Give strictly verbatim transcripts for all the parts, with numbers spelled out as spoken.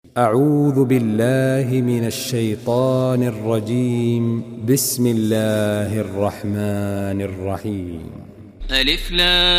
أعوذ بالله من الشيطان الرجيم. بسم الله الرحمن الرحيم. ألف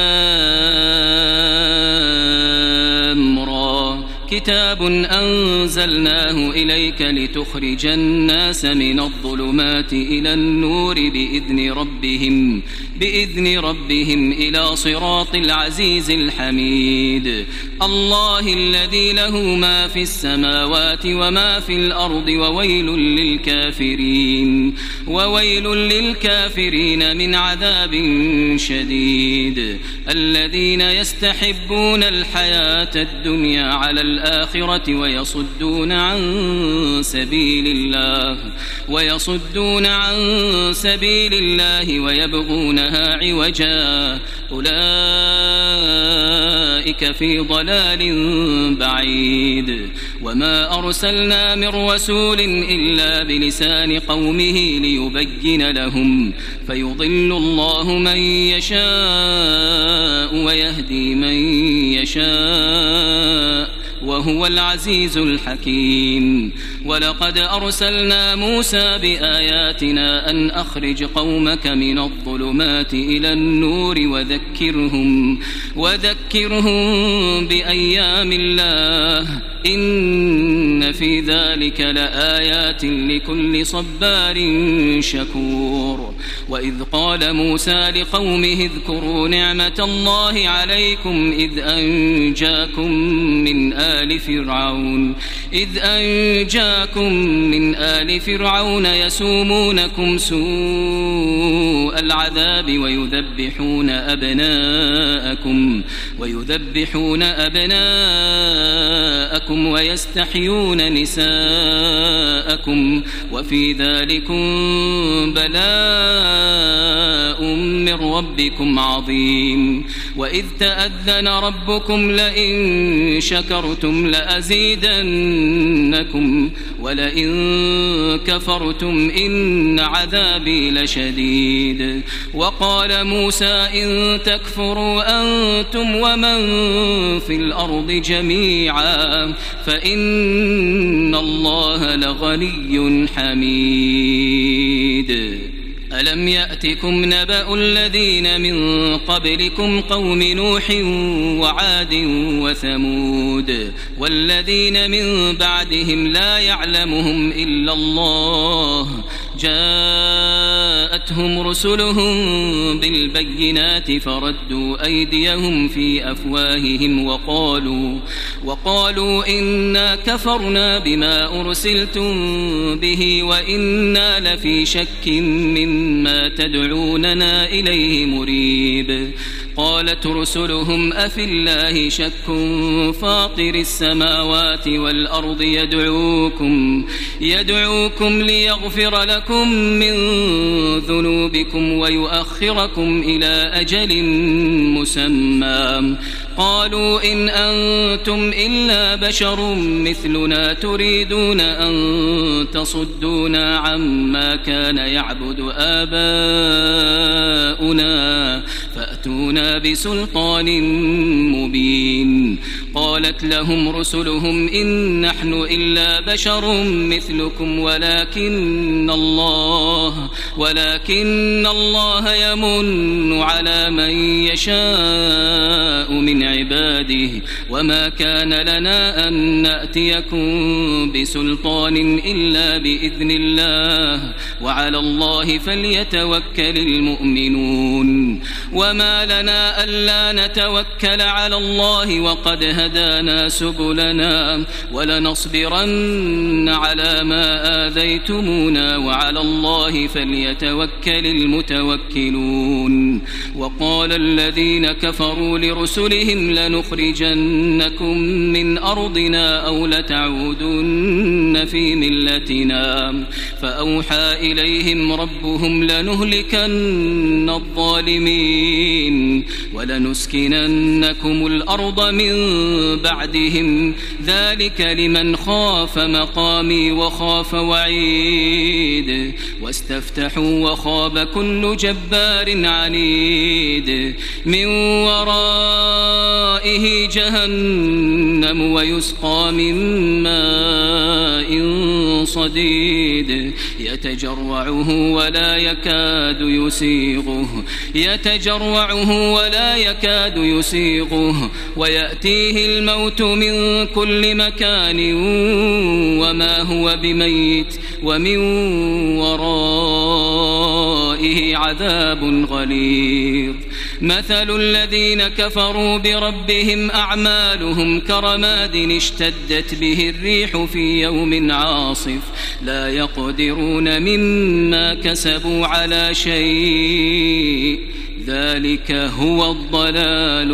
لام را كتاب أنزلناه إليك لتخرج الناس من الظلمات إلى النور بإذن ربهم بإذن ربهم إلى صراط العزيز الحميد. الله الذي له ما في السماوات وما في الأرض وويل للكافرين وويل للكافرين من عذاب شديد. الذين يستحبون الحياة الدنيا على الآخرة ويصدون عن سبيل الله ويصدون عن سبيل الله ويبغونها عوجا أولئك في ضلال بعيد. وما أرسلنا من رسول إلا بلسان قومه ليبين لهم فيضل الله من يشاء ويهدي من يشاء وهو العزيز الحكيم. ولقد أرسلنا موسى بآياتنا أن أخرج قومك من الظلمات إلى النور وذكرهم وذكرهم بأيام الله إن في ذلك لآيات لكل صبار شكور. وإذ قال موسى لقومه اذكروا نعمة الله عليكم إذ أنجاكم من آل فرعون إذ أنجاكم من آل فرعون يسومونكم سوء العذاب ويذبحون أبناءكم ويذبحون أبناءكم ويستحيون نساءكم وفي ذلكم بلاء من ربكم عظيم. وإذ تأذن ربكم لئن شكرتم لأزيدنكم ولئن كفرتم إن عذابي لشديد. وقال موسى إن تكفروا أنتم ومن في الأرض جميعا فإن الله لغني حميد. ألم يأتكم نبأ الذين من قبلكم قوم نوح وعاد وثمود والذين من بعدهم لا يعلمهم إلا الله جاءتهم رسلهم بالبينات فردوا أيديهم في أفواههم وقالوا وقالوا إنا كفرنا بما أرسلتم به وإنا لفي شك مما تدعوننا إليه مريب. قالت رسلهم أفي الله شك فاطر السماوات والأرض يدعوكم يدعوكم ليغفر لكم من ذنوبكم ويؤخركم إلى أجل مسمى. قالوا إن أنتم إلا بشر مثلنا تريدون أن تصدونا عما كان يعبد آباؤنا فأتونا بسلطان مبين. قالت لهم رسلهم إن نحن إلا بشر مثلكم ولكن الله ولكن الله يمن على من يشاء من عباده وما كان لنا أن نأتيكم بسلطان إلا بإذن الله وعلى الله فليتوكل المؤمنون. وما لنا ألا نتوكل على الله وقد هدانا سبلنا ولنصبرن على ما آذيتمونا وعلى الله فليتوكل المتوكلون. وقال الذين كفروا لرسلهم لنخرجنكم من أرضنا أو لتعودن في ملتنا فأوحى إليهم ربهم لنهلكن الظالمين ولنسكننكم الأرض من بعدهم ذلك لمن خاف مقامي وخاف وعيد. واستفتحوا وخاب كل جبار عنيد من ورائه جهنم ويسقى من ماء صديد يتجرعه ولا يكاد يسيغه يتجرعه ولا يكاد يسيغه ويأتيه الموت من كل مكان وما هو بميت ومن ورائه عذاب غليظ. مثل الذين كفروا بربهم أعمالهم كرماد اشتدت به الريح في يوم عاصف لا يقدرون مما كسبوا على شيء ذلك هو الضلال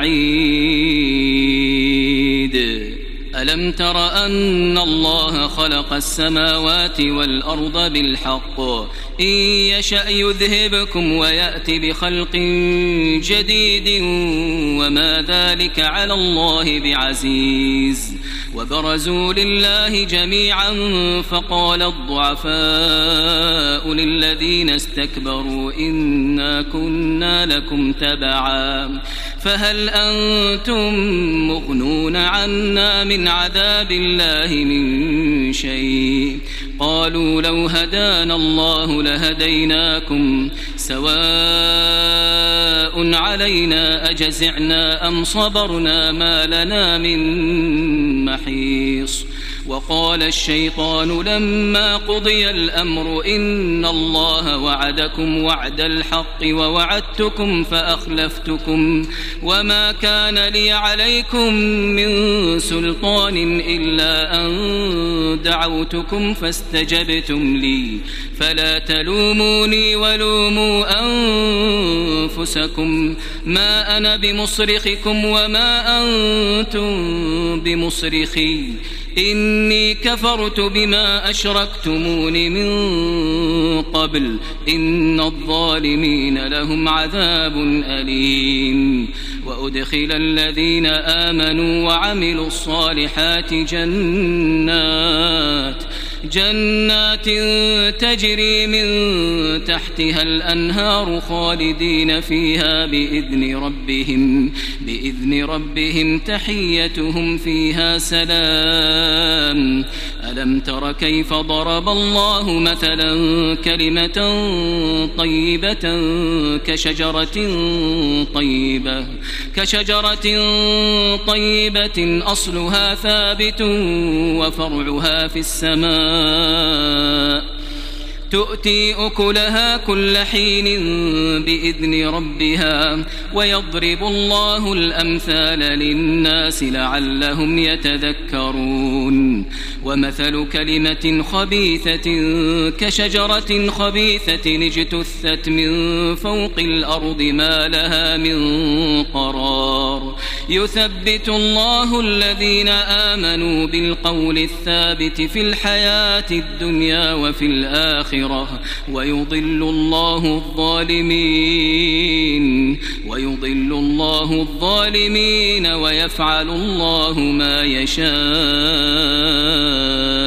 البعيد. ألم تر أن الله خلق السماوات والأرض بالحق إن يشأ يذهبكم ويأتي بخلق جديد وما ذلك على الله بعزيز. وبرزوا لله جميعا فقال الضعفاء للذين استكبروا إنا كنا لكم تبعا فهل أنتم مغنون عنا من عذاب الله من شيء قالوا لو هدانا الله لهديناكم سواء علينا أجزعنا أم صبرنا ما لنا من محيص. وقال الشيطان لما قضي الأمر إن الله وعدكم وعد الحق ووعدتكم فأخلفتكم وما كان لي عليكم من سلطان إلا أن دعوتكم فاستجبتم لي فلا تلوموني ولوموا أنفسكم ما أنا بمصرخكم وما أنتم بمصرخي إني كفرت بما أشركتمون من قبل إن الظالمين لهم عذاب أليم. وأدخل الذين آمنوا وعملوا الصالحات جنات جنات تجري من تحتها الأنهار خالدين فيها بإذن ربهم بإذن ربهم تحيتهم فيها سلام. ألم تر كيف ضرب الله مثلا كلمة طيبة كشجرة طيبة كشجرة طيبة أصلها ثابت وفرعها في السماء تؤتي أكلها كل حين بإذن ربها ويضرب الله الأمثال للناس لعلهم يتذكرون. ومثل كلمة خبيثة كشجرة خبيثة اجتثت من فوق الأرض ما لها من قرار يثبت الله الذين آمنوا بالقول الثابت في الحياة الدنيا وفي الآخرة ويضل الله الظالمين ويضل الله الظالمين ويفعل الله ما يشاء.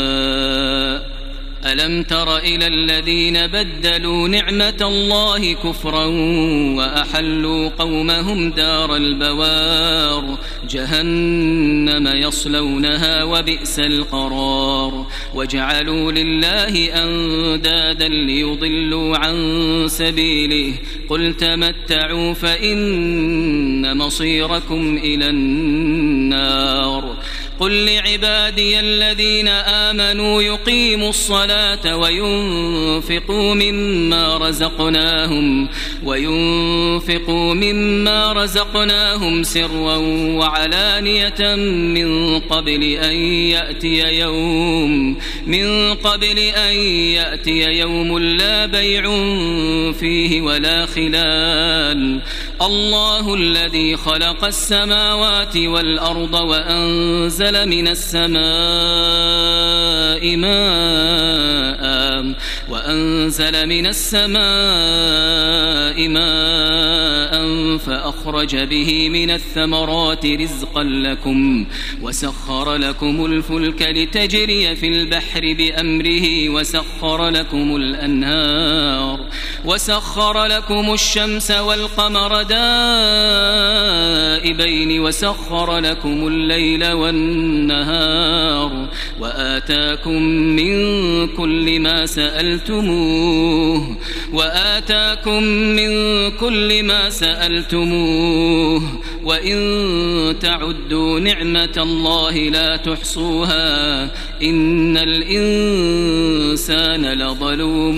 ألم تر إلى الذين بدلوا نعمة الله كفرا وأحلوا قومهم دار البوار جهنم يصلونها وبئس القرار وجعلوا لله أندادا ليضلوا عن سبيله قل تمتعوا فإن مصيركم إلى النار. قل لعبادي الذين آمنوا يقيموا الصلاة وينفقوا مما رزقناهم وينفقوا مما رزقناهم سرا وعلانية من قبل أن يأتي يوم من قبل أن يأتي يوم لا بيع فيه ولا خلال. الله الذي خلق السماوات والأرض وأنزل من السماء ماء وأنزل من السماء ماء فأخرج به من الثمرات رزقا لكم وسخر لكم الفلك لتجري في البحر بأمره وسخر لكم الأنهار وسخر لكم الشمس والقمر دائبين وسخر لكم الليل والنهار وآتاكم من كل ما سألتموه وآتاكم من كل ما سألتموه وإن تعدوا نعمة الله لا تحصوها إن الإنسان لظلوم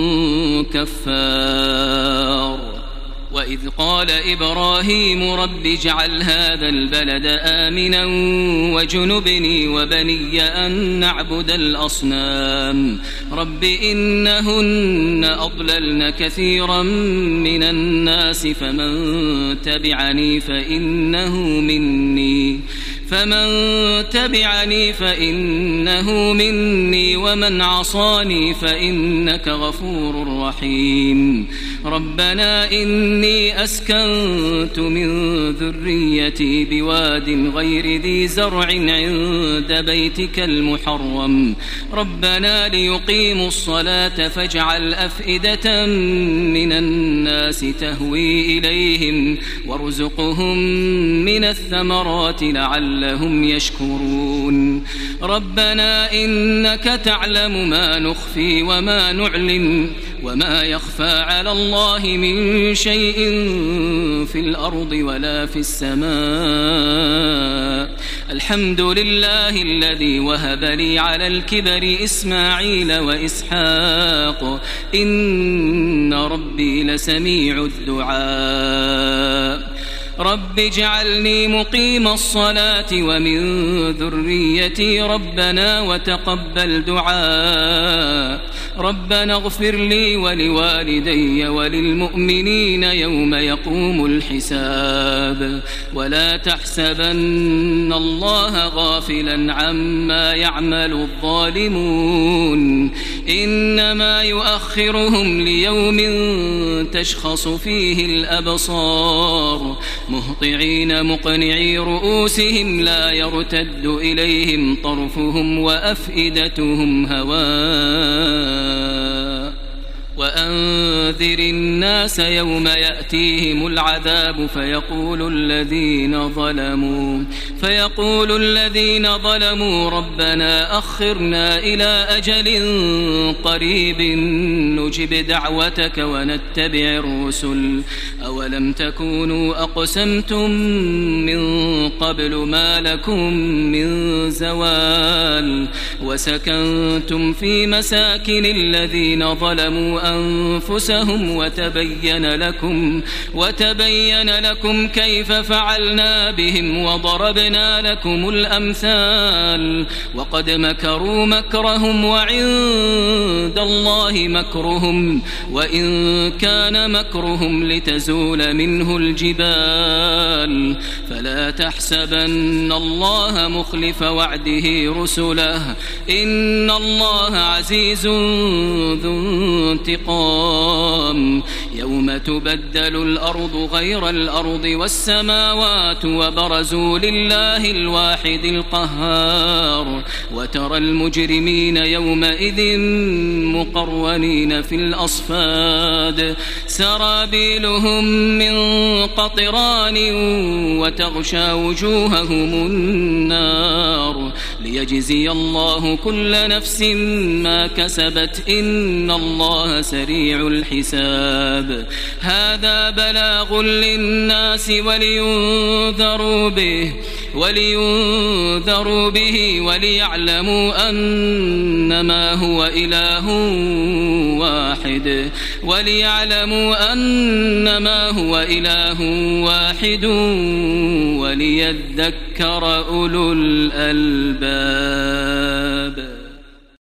كفار. وإذ قال إبراهيم رب اجعل هذا البلد آمنا وجنبني وبني أن نعبد الأصنام رب إنهن أضللن كثيرا من الناس فمن تبعني فإنه مني فمن تبعني فإنه مني ومن عصاني فإنك غفور رحيم. ربنا إني أسكنت من ذريتي بواد غير ذي زرع عند بيتك المحرم ربنا ليقيموا الصلاة فاجعل أفئدة من الناس تهوي إليهم وارزقهم من الثمرات لعلهم يشكرون. ربنا إنك تعلم ما نخفي وما نعلن وما يخفى على الله من شيء في الأرض ولا في السماء. الحمد لله الذي وهب لي على الكبر إسماعيل وإسحاق إن ربي لسميع الدعاء. رب اجعلني مقيم الصلاة ومن ذريتي ربنا وتقبل دعاء. ربنا اغفر لي ولوالدي وللمؤمنين يوم يقوم الحساب ولا تحسبن الله غافلا عما يعمل الظالمون إنما يؤخرهم ليوم تشخص فيه الأبصار مهطعين مقنعي رؤوسهم لا يرتد إليهم طرفهم وأفئدتهم هواء. وأنذر الناس يوم يأتيهم العذاب فيقول الذين ظلموا فيقول الذين ظلموا ربنا أخرنا إلى أجل قريب نجب دعوتك ونتبع الرسل أولم تكونوا أقسمتم من قبل ما لكم من زوال وسكنتم في مساكن الذين ظلموا أنفسهم وتبين لكم وتبين لكم كيف فعلنا بهم وضربنا لكم الأمثال وقد مكروا مكرهم وعند الله مكرهم وإن كان مكرهم لتزول منه الجبال فلا تحسبن الله مخلف وعده رسله إن الله عزيز ذو انتقام. يوم تبدل الأرض غير الأرض والسماوات وبرزوا لله الواحد القهار وترى المجرمين يومئذ مقرنين في الأصفاد سرابيلهم من قطران وتغشى وجوههم النار ليجزي الله كل نفس ما كسبت إن الله سريع الحساب. هذا بلاغ للناس ولينذروا به ولينذروا به وليعلموا أنما هو إله واحد وليعلموا أنما هو إله واحد وليذكر أولو الألباب.